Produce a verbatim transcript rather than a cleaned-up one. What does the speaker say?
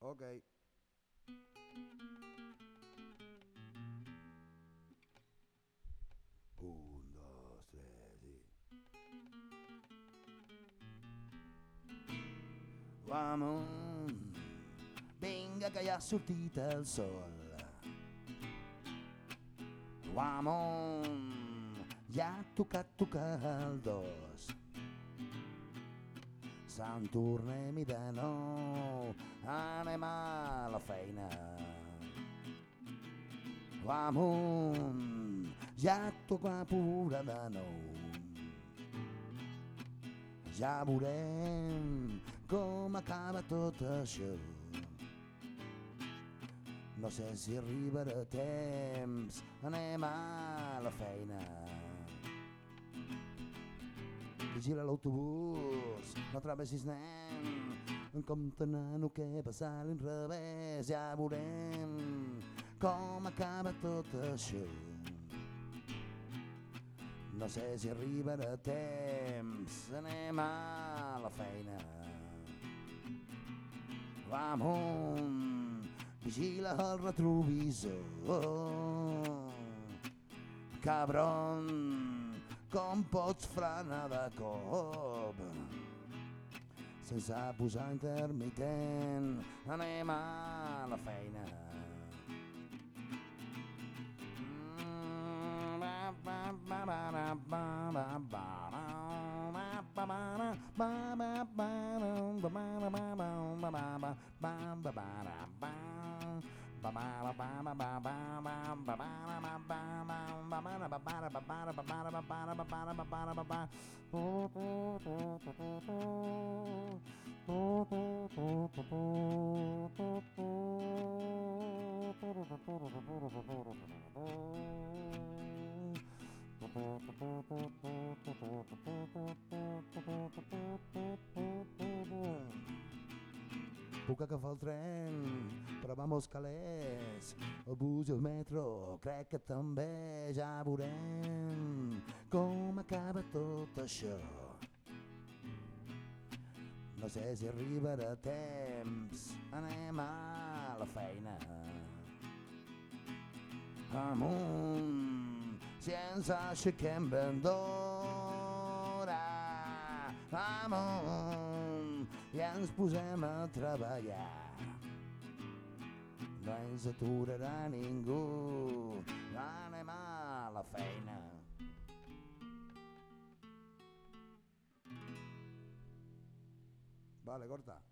Ok. Un, dos, tres i... Vamos, vinga que ja ha sortit el sol. Vamos, ja ha tocat tocar el dos. Sant tornem-hi de nou, anem a la feina. Vamos, ja toca pura de nou. Ja veurem com acaba tot això. No sé si arribarà a temps, anem a la feina. Vigila l'autobús, no travessis nen, en compte nano que passa a l'inrevés. Ja veurem com acaba tot això. No sé si arribarà a temps, anem a la feina. Vamos, vigila el retrovisor. Cabron, com pots frenar de cop? Sense posar intermitent, anem a la feina. Puc agafar el tren, però vamos calés. El bus i el metro, crec que també. Ja veurem com acaba tot això. No sé si arribarà a temps, anem a la feina. Amunt, si ens aixequem ben d'hora. Amunt, i ens posem a treballar. No ens aturarà ningú, anem a la feina. Vale, corta.